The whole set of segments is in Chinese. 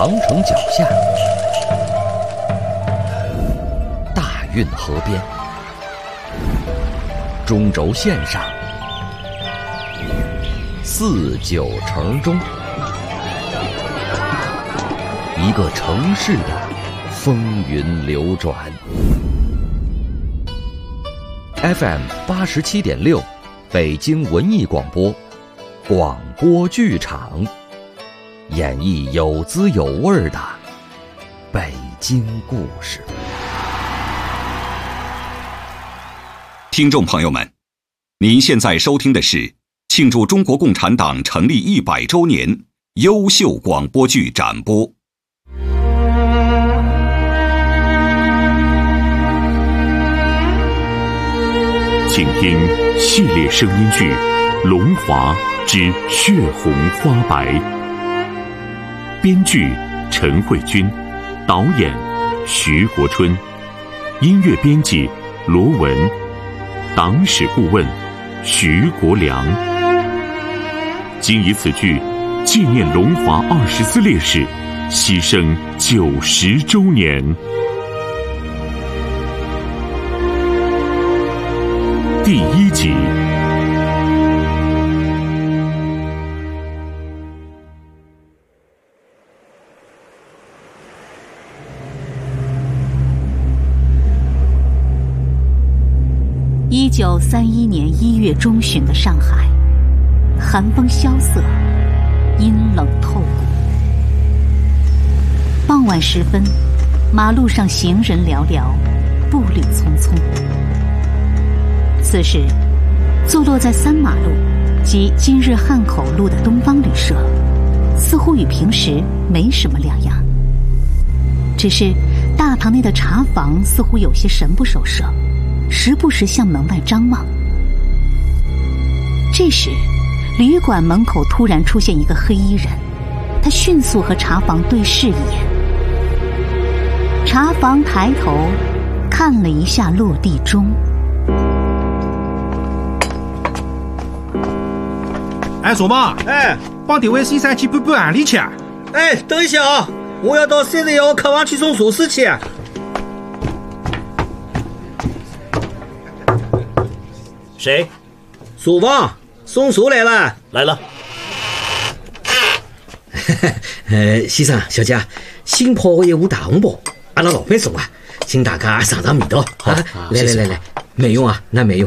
长城脚下，大运河边，中轴线上，四九城中，一个城市的风云流转。FM 87.6，北京文艺广播，广播剧场，演绎有滋有味的北京故事。 听众朋友们，您现在收听的是庆祝中国共产党成立100周年优秀广播剧展播。 请听系列声音剧《龙华之血红花白》，编剧陈慧君，导演徐国春，音乐编辑罗文，党史顾问徐国良。今以此剧纪念龙华24烈士牺牲90周年。第1集。 1931年1月中旬的上海，寒风萧瑟，阴冷透骨。傍晚时分，马路上行人寥寥，步履匆匆。此时，坐落在3马路及今日汉口路的东方旅社，似乎与平时没什么两样。只是大堂内的茶房似乎有些神不守舍，时不时向门外张望。这时，旅馆门口突然出现一个黑衣人，他迅速和茶房对视一眼。茶房抬头看了一下落地钟。 哎，左妈，帮这位先生去搬搬行李去啊！ 哎，等一下啊，我要到31号客房去送茶水去。 谁？ 茶房送茶来了， 来了。 先生小姐，新泡的一壶大红袍，阿拉老板送啊，请大家尝尝味道啊！来，没用啊，那没用。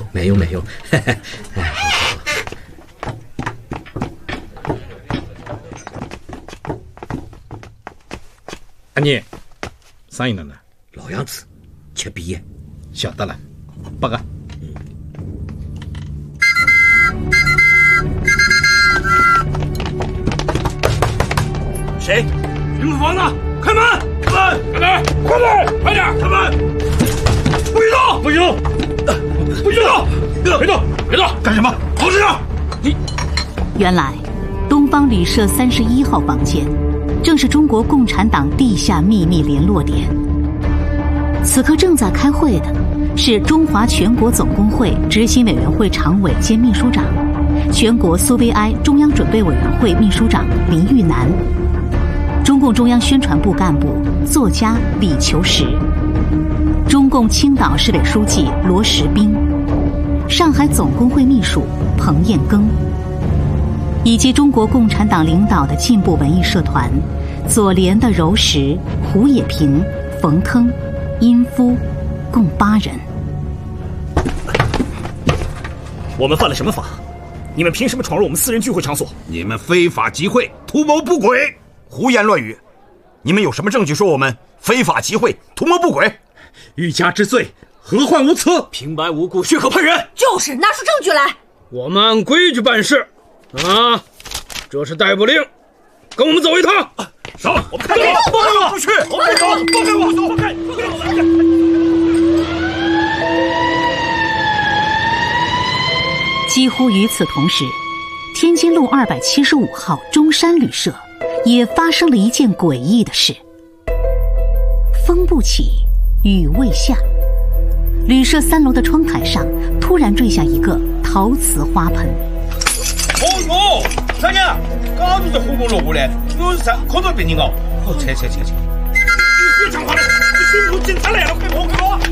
阿妮，生意哪能？ 老样子，吃笔耶。 晓得了，8个。 谁？你们房子，开门！开门！快点！开门！不许动！不许动！别动！干什么？好事啊！你。 原来，东方旅社31号房间正是中国共产党地下秘密联络点。此刻正在开会的是中华全国总工会执行委员会常委兼秘书长、全国苏维埃中央准备委员会秘书长林玉南，中共中央宣传部干部、作家李求实，中共青岛市委书记罗时彬，上海总工会秘书彭彦庚，以及中国共产党领导的进步文艺社团左联的柔石、胡也平、冯腾、殷夫，共8人。 我们犯了什么法？你们凭什么闯入我们私人聚会场所？ 你们非法集会，图谋不轨， 胡言乱语！你们有什么证据说我们非法集会、图谋不轨？ 欲加之罪，何患无辞？ 平白无故血可喷人！ 就是拿出证据来！ 我们按规矩办事啊！这是逮捕令，跟我们走一趟。 走，我们看你放开我！不去！放开我！放开！ 几乎与此同时，天津路275号中山旅社也发生了一件诡异的事。风不起，雨未下，旅社3楼的窗台上突然坠下一个陶瓷花盆。 哦哟，啥人？刚刚在火锅落下来，有啥可多别人哦？ 切！ 别讲话了，巡捕警察来了，快跑！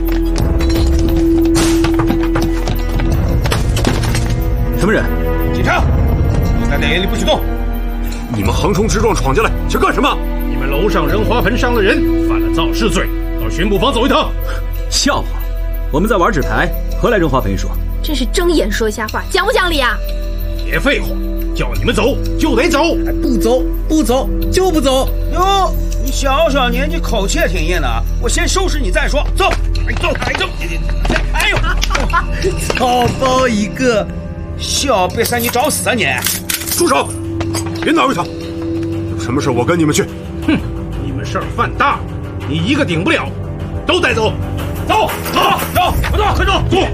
什么人？ 警察，你待在原地不许动！ 你们横冲直撞闯进来，想干什么？ 你们楼上扔花盆伤了人，犯了肇事罪，到巡捕房走一趟。 笑话，我们在玩纸牌，何来扔花盆一说？ 这是睁眼说瞎话，讲不讲理啊？ 别废话，叫你们走就得走， 不走就不走。 哟，你小年纪口气也挺硬的啊！我先收拾你再说。走，走！哎呦， 草包一个！ 小瘪三，你找死啊你！ 住手！别难为他，有什么事我跟你们去。 哼，你们事儿犯大，你一个顶不了，都带走。走！快走！走！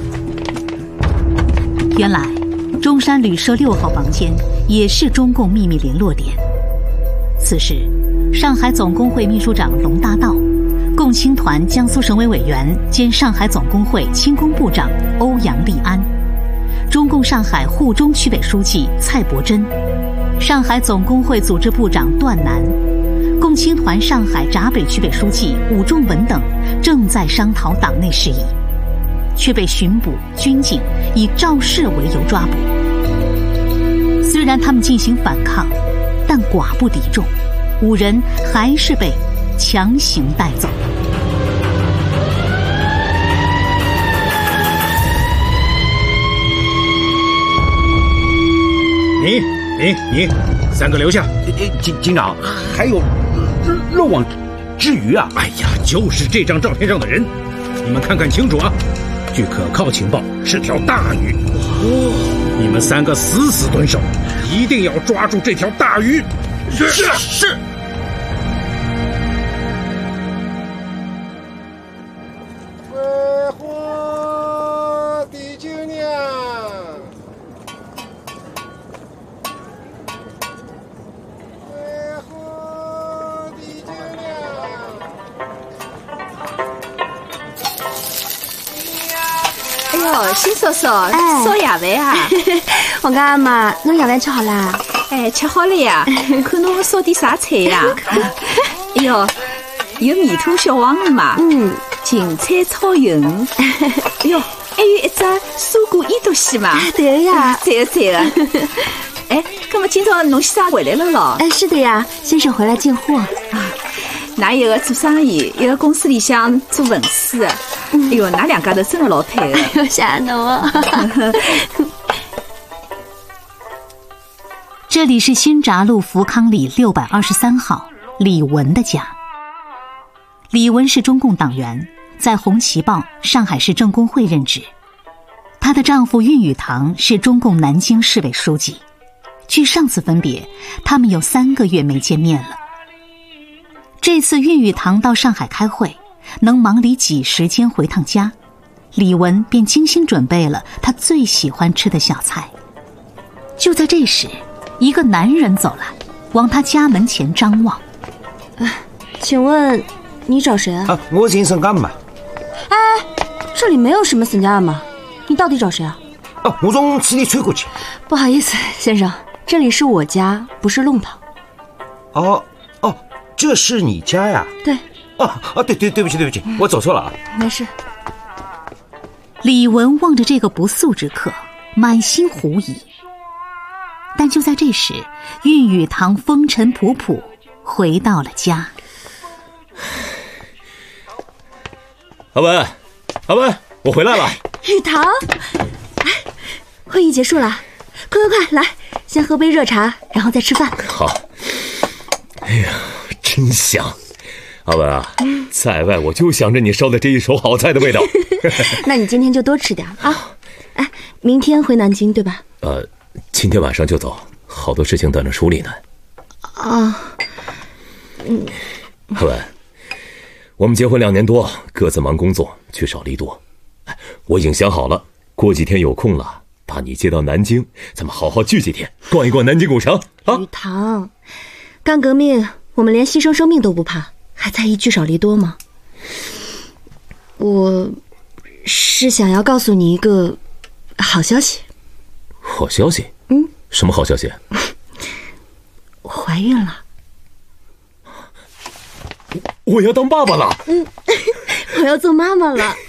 原来，中山旅社6号房间也是中共秘密联络点。此时，上海总工会秘书长龙大道、共青团江苏省委委员兼上海总工会轻工部长欧阳立安、中共上海沪中区委书记蔡伯珍、上海总工会组织部长段南、共青团上海闸北区委书记武仲文等正在商讨党内事宜，却被巡捕、军警以肇事为由抓捕。虽然他们进行反抗，但寡不敌众，5人还是被强行带走。 你3个留下。 警长，还有漏网之鱼啊！ 哎呀，就是这张照片上的人，你们看看清楚啊！据可靠情报，是条大鱼。你们3个死蹲守，一定要抓住这条大鱼。是。 为何地球娘？为何地球娘？ 哎呦，新嫂嫂，烧夜饭啊！ 王家阿妈，侬夜饭吃好啦？ 哎，吃好了呀。看侬烧点啥菜呀？哎呦，有米兔小黄鱼嘛？芹菜炒鱿鱼。哎呦，还有一只蔬果伊多西嘛？ 对呀， 对个。哎，那么今朝侬先生回来了咯？ 哎，是的呀，先生回来进货啊。 哪一个做生意，一个公司里向做文书的。哎呦，哪2家头真的老配的。 哎呦，吓侬啊！ 这里是新闸路福康里623号李文的家。李文是中共党员，在红旗报、上海市政工会任职。她的丈夫运雨堂是中共南京市委书记。据上次分别，他们有3个月没见面了。这次运雨堂到上海开会，能忙里挤时间回趟家，李文便精心准备了他最喜欢吃的小菜。就在这时，一个男人走来，往他家门前张望。 请问你找谁啊？ 我寻沈家嘛。 哎，这里没有什么沈家嘛，你到底找谁啊？ 我从此地吹过去。 不好意思，先生，这里是我家，不是弄堂。 这是你家呀？ 对。 对不起，我走错了啊。 没事。 李文望着这个不速之客，满心狐疑。但就在这时，运雨堂风尘仆仆回到了家。 阿文，我回来了。 雨堂，会议结束了，快来，先喝杯热茶，然后再吃饭。 好。哎呀，真香。阿文啊，在外我就想着你烧的这一手好菜的味道。 那你今天就多吃点啊。明天回南京对吧？ 今天晚上就走，好多事情等着处理呢。阿文，我们结婚2年多，各自忙工作，聚少离多。我已经想好了，过几天有空了，把你接到南京，咱们好好聚几天，逛一逛南京古城啊。 雨堂，干革命我们连牺牲生命都不怕，还在意聚少离多吗？我是想要告诉你一个好消息。 好消息？什么好消息？ 我怀孕了。 我要当爸爸了。 我要做妈妈了。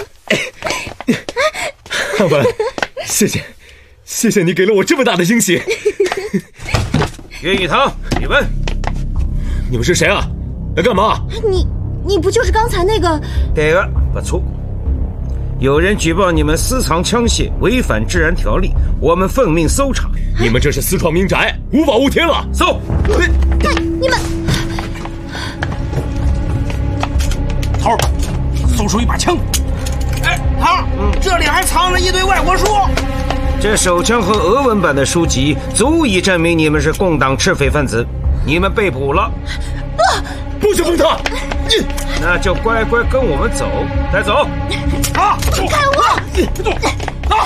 汉文，谢谢你给了我这么大的惊喜。 岳玉堂， 你们是谁啊？来干嘛？ 你不就是刚才那个？ 对了，不错。有人举报你们私藏枪械，违反治安条例，我们奉命搜查。 你们这是私闯民宅，无法无天了。 搜！ 你们， 头，搜出一把枪。 哎，头，这里还藏着一堆外国书。 这手枪和俄文版的书籍足以证明你们是共党赤匪分子，你们被捕了。 不许碰他！ 那就乖乖跟我们走，带走。 啊！ 放开我！ 啊！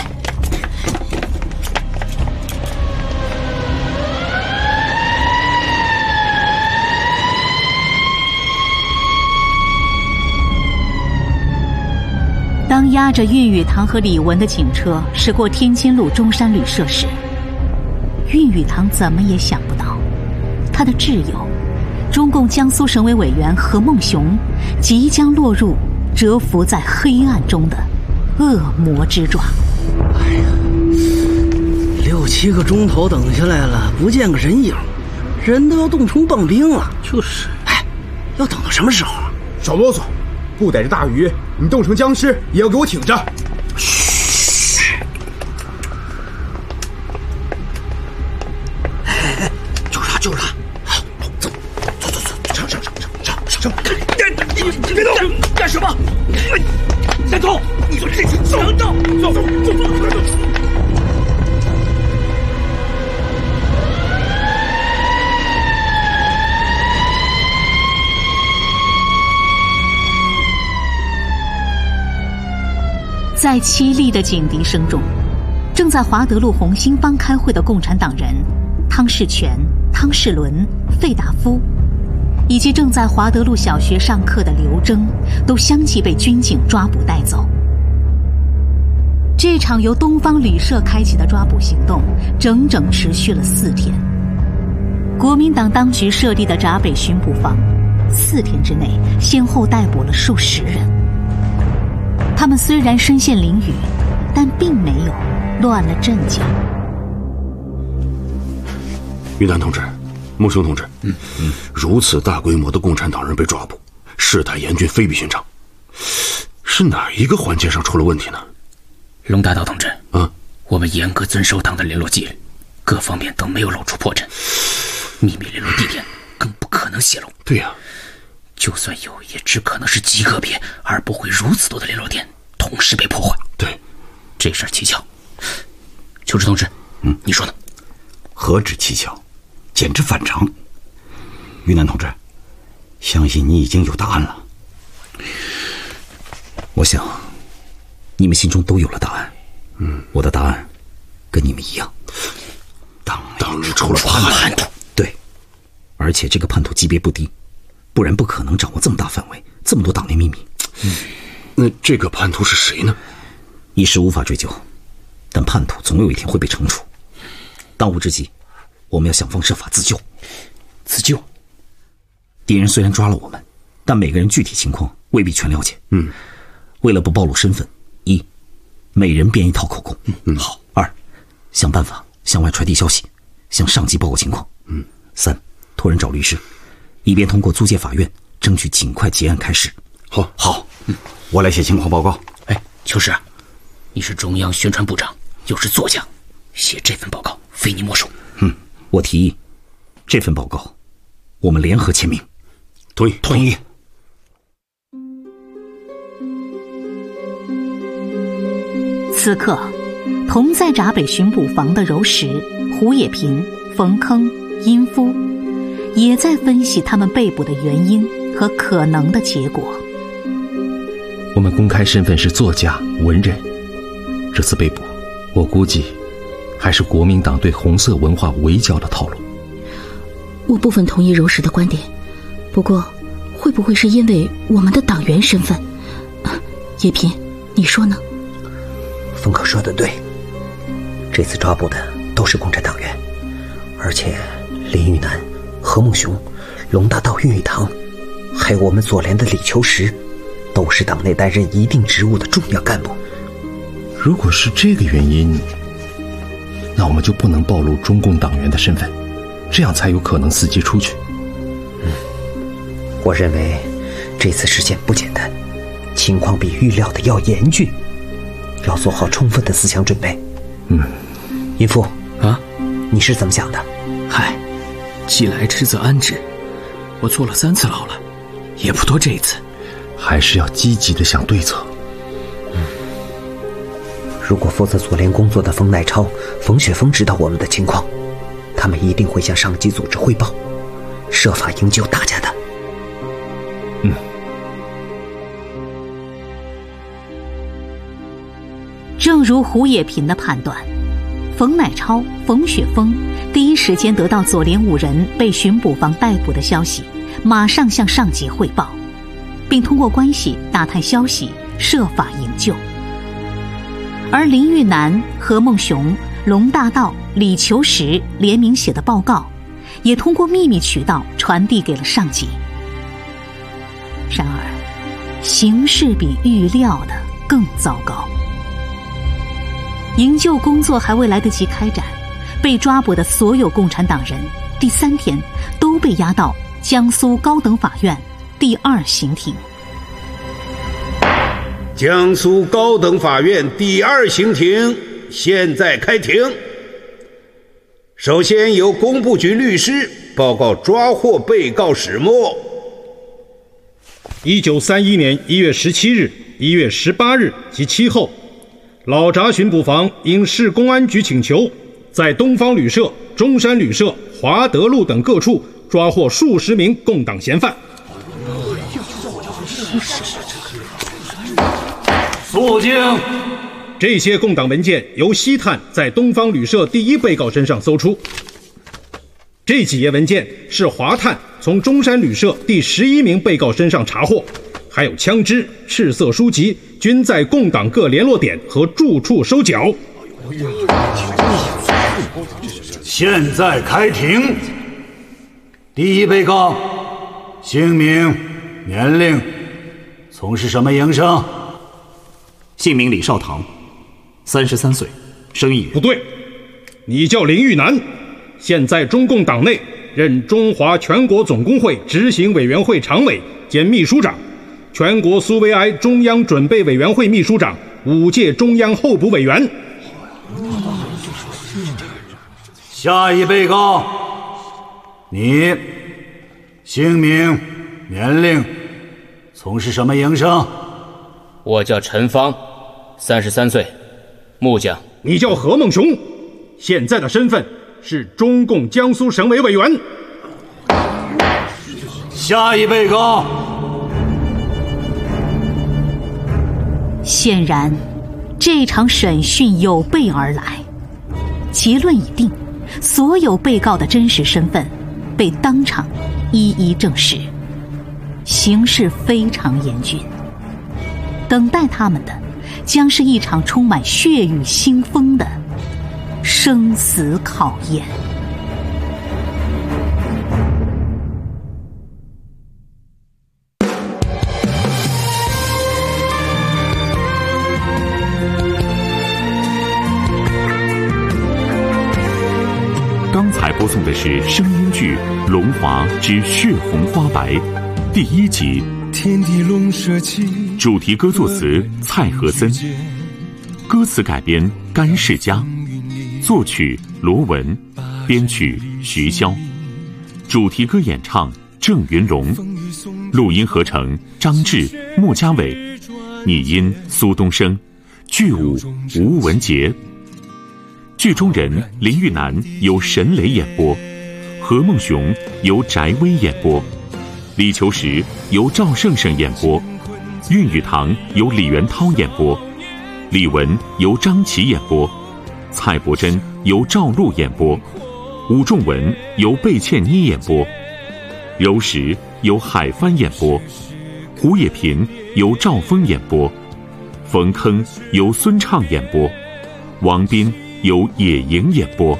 当押着韵语堂和李文的警车驶过天津路中山旅社时，韵语堂怎么也想不到，他的挚友中共江苏省委委员何孟雄即将落入蛰伏在黑暗中的恶魔之爪。 哎呀，6、7个钟头等下来了，不见个人影，人都要冻成棒冰了。 就是， 哎，要等到什么时候啊？ 少啰嗦，不逮着大鱼，你冻成僵尸也要给我挺着。 嘘！哎，就是他，就是他！走，上！你别动！干什么？三头，你说这是强盗！走！ 在凄厉的警笛声中，正在华德路红星帮开会的共产党人汤世全、汤世伦、费达夫，以及正在华德路小学上课的刘征，都相继被军警抓捕带走。这场由东方旅社开启的抓捕行动整整持续了4天。国民党当局设立的闸北巡捕房4天之内先后逮捕了数十人。他们虽然身陷囹圄，但并没有乱了阵脚。 云南同志，孟雄同志，如此大规模的共产党人被抓捕，事态严峻，非比寻常。是哪一个环节上出了问题呢？ 龙大道同志，我们严格遵守党的联络纪律，各方面都没有露出破绽，秘密联络地点更不可能泄露。 对呀， 就算有，也只可能是极个别，而不会如此多的联络点同时被破坏。 对， 这事儿蹊跷。邱志同志，你说呢？ 何止蹊跷，简直反常。云南同志，相信你已经有答案了。 我想你们心中都有了答案。我的答案跟你们一样。 党里出了叛徒。 对，而且这个叛徒级别不低，不然不可能掌握这么大范围，这么多党内秘密。 那这个叛徒是谁呢？ 一时无法追究，但叛徒总有一天会被惩处。当务之急，我们要想方设法自救。 自救？ 敌人虽然抓了我们，但每个人具体情况未必全了解。为了不暴露身份，1，每人编一套口供。好。2，想办法向外传递消息，向上级报告情况。3，托人找律师，以便通过租界法院争取尽快结案开始。 好，我来写情况报告。 哎，邱师，你是中央宣传部长，又是作家，写这份报告非你莫属。 我提议，这份报告我们联合签名。 同意。 此刻，同在闸北巡捕房的柔石、胡也频、冯铿、殷夫，也在分析他们被捕的原因和可能的结果。 我们公开身份是作家、文人，这次被捕，我估计还是国民党对红色文化围剿的套路。 我部分同意柔石的观点，不过会不会是因为我们的党员身份？也频，你说呢？ 冯可说的对，这次抓捕的都是共产党员，而且林玉南、何孟雄、龙大道、韵语堂还有我们左联的李求实，都是党内担任一定职务的重要干部。 如果是这个原因，那我们就不能暴露中共党员的身份，这样才有可能伺机出去。 我认为这次事件不简单，情况比预料的要严峻，要做好充分的思想准备。淫妇啊， 你是怎么想的？ 嗨，既来之则安之，我坐了3次牢了，也不多这一次。 还是要积极的想对策。 如果负责左联工作的冯乃超、冯雪峰知道我们的情况，他们一定会向上级组织汇报，设法营救大家的。 正如胡也频的判断，冯乃超、冯雪峰第一时间得到左联5人被巡捕房逮捕的消息，马上向上级汇报，并通过关系打探消息，设法营救。而林玉南、何孟雄、龙大道、李求实联名写的报告，也通过秘密渠道传递给了上级。然而，形势比预料的更糟糕。营救工作还未来得及开展，被抓捕的所有共产党人第3天都被押到江苏高等法院第2刑庭。 江苏高等法院第2刑庭现在开庭。首先由工部局律师报告抓获被告始末。1931年1月17日、1月18日及其后，老闸巡捕房因市公安局请求，在东方旅社、中山旅社、华德路等各处抓获数十名共党嫌犯。肃静！这些共党文件由西探在东方旅社第1被告身上搜出。这几页文件是华探从中山旅社第11名被告身上查获，还有枪支、赤色书籍均在共党各联络点和住处收缴。 现在开庭。第1被告，姓名、年龄，从事什么营生？ 姓名李少堂，33岁，生意人。 不对，你叫林玉南，现在中共党内任中华全国总工会执行委员会常委兼秘书长，全国苏维埃中央准备委员会秘书长，5届中央候补委员。 下一被告，你姓名、年龄，从事什么营生？ 我叫陈芳，33岁，木匠。 你叫何孟雄，现在的身份是中共江苏省委委员。 下一被告。 显然，这场审讯有备而来，结论已定，所有被告的真实身份被当场一一证实，形势非常严峻。等待他们的将是一场充满血雨腥风的生死考验。 刚才播送的是声音剧《龙华之血红花白》第1集。 天地龙舍气， 主题歌作词蔡和森，歌词改编甘世佳，作曲罗文，编曲徐潇，主题歌演唱郑云龙，录音合成张志、莫家伟，拟音苏东升，剧舞吴文杰。剧中人林玉南由沈磊演播，何孟雄由翟威演播，李求实由赵胜胜演播，韵语堂由李元涛演播，李文由张琪演播，蔡伯珍由赵露演播，武仲文由贝茜妮演播，柔石由海帆演播，胡也频由赵峰演播，冯铿由孙畅演播，王斌由野营演播。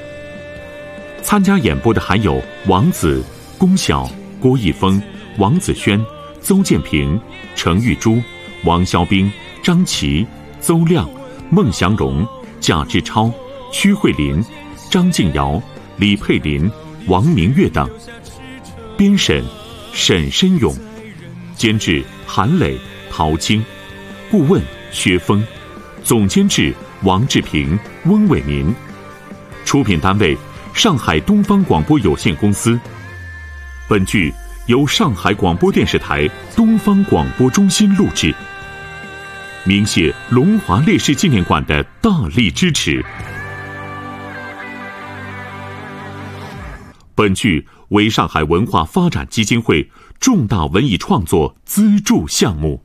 参加演播的还有王子、龚晓、郭一峰、王子轩、 邹建平、程玉珠、王肖兵、张琪、邹亮、孟祥荣、贾志超、屈慧林、张静瑶、李佩林、王明月等。编审沈申勇，监制韩磊、陶青，顾问薛峰，总监制王志平、翁伟民，出品单位上海东方广播有限公司。本剧由上海广播电视台东方广播中心录制，鸣谢龙华烈士纪念馆的大力支持。本剧为上海文化发展基金会重大文艺创作资助项目。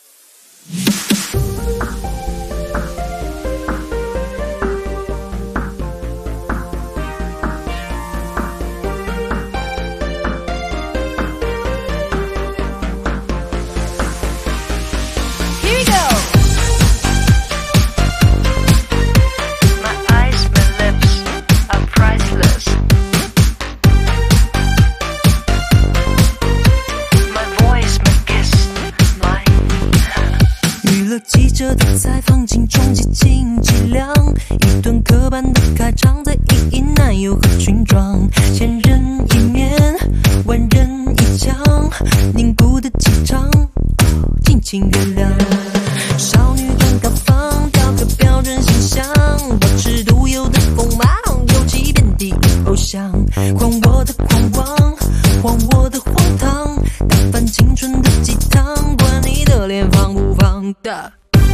记者的采访尽终极尽剂量，一段刻板的开场，在一男友和裙装，千人一面，万人一腔，凝固的气场，敬请原谅。少女端高放，雕刻标准形象，保持独有的锋芒，尤其遍地偶像，狂我的狂妄，荒我的荒唐，打翻青春的鸡汤，管你的脸放不放的。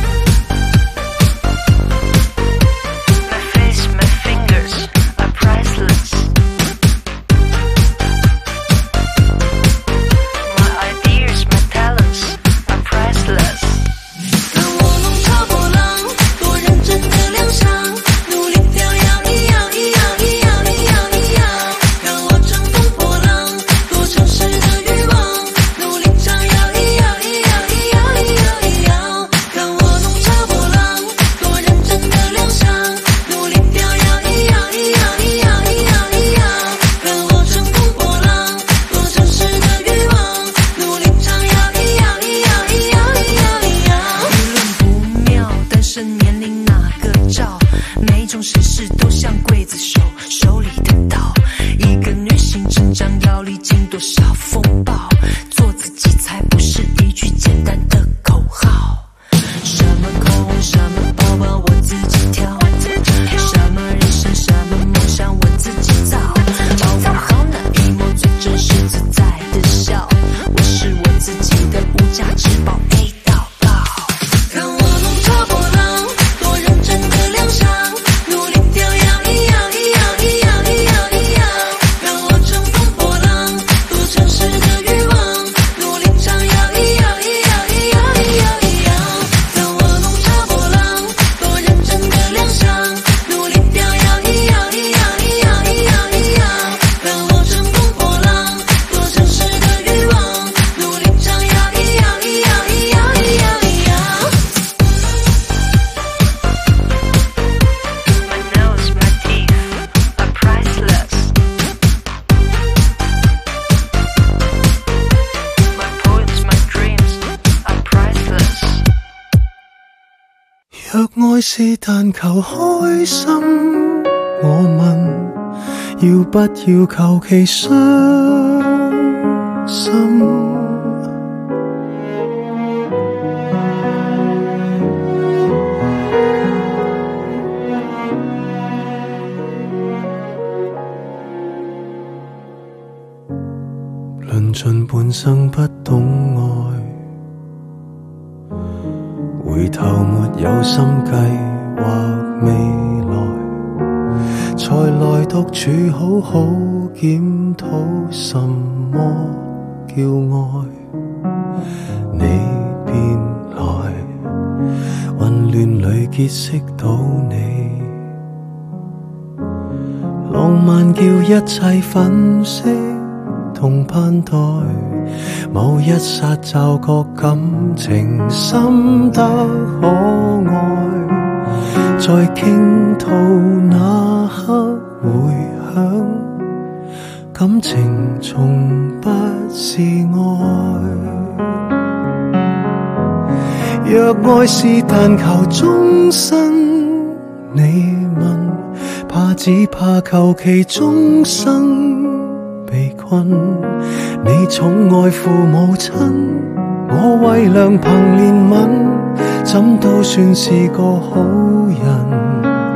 若愛是但求開心，我問要不要求其傷心？論盡半生不懂愛，回頭沒有心計劃未來，才來獨處好好檢討什麼叫愛。你便來，混亂裏結識到你，浪漫叫一切粉飾同盼待，某一剎驟覺感情深得可愛，在傾吐那刻回響，感情從不是愛。 若愛是但求終身，你問，怕只怕求其終生被困。你寵愛父母親，我為良朋憐憫，怎都算是個好人。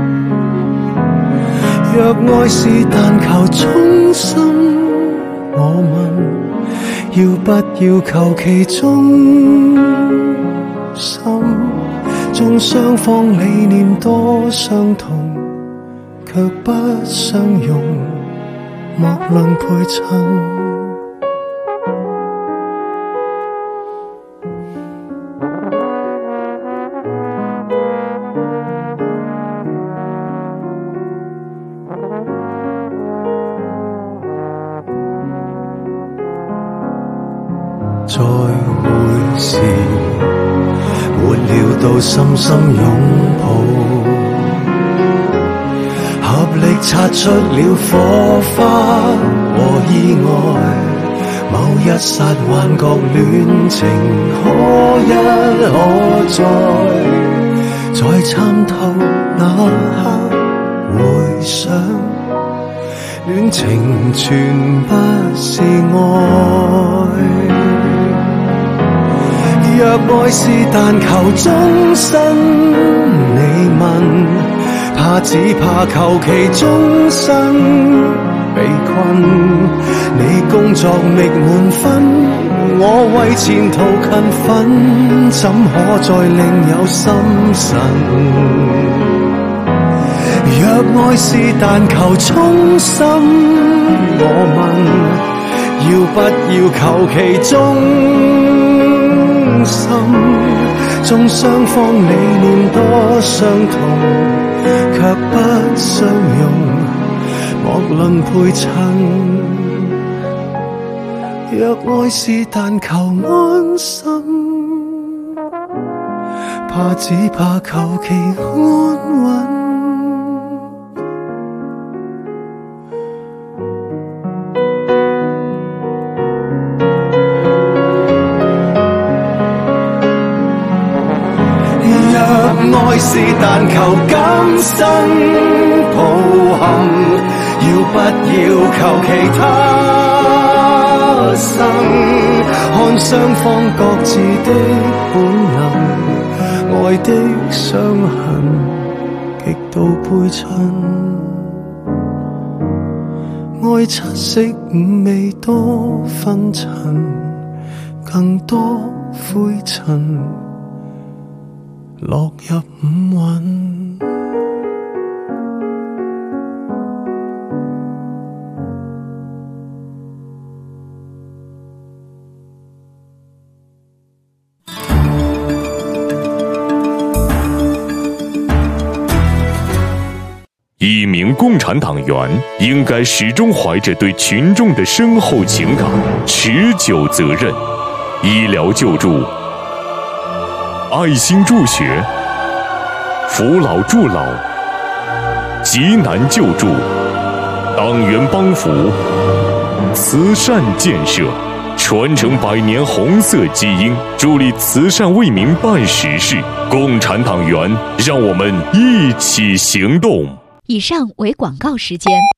若愛是但求衷心，我問，要不要求其忠心？縱雙方理念多相同，卻不相容，莫論配襯。再會時，沒料到深深擁抱，合力擦出了火花和意外。某一剎幻覺戀情可一可再，在參透那刻回想，戀情全不是愛。若愛是但求終身，你問，怕只怕求其終身被困。你工作覓滿分，我為前途勤奮，怎可再另有心神？若愛是但求衷心，我問，要不要求其忠心？縱雙方理念多相同，卻不相容，莫論配襯。若愛是但求安心，怕只怕求其安穩。愛是但求今生抱憾，要不要求其他生？看雙方各自的本能，愛的傷痕極度配襯。愛七色五味多紛陳，更多灰塵落入五蘊。 一名共产党员应该始终怀着对群众的深厚情感、持久责任。医疗救助、爱心助学、扶老助老、急难救助、党员帮扶、慈善建设，传承100年红色基因，助力慈善为民办实事。共产党员，让我们一起行动。 以上为广告时间。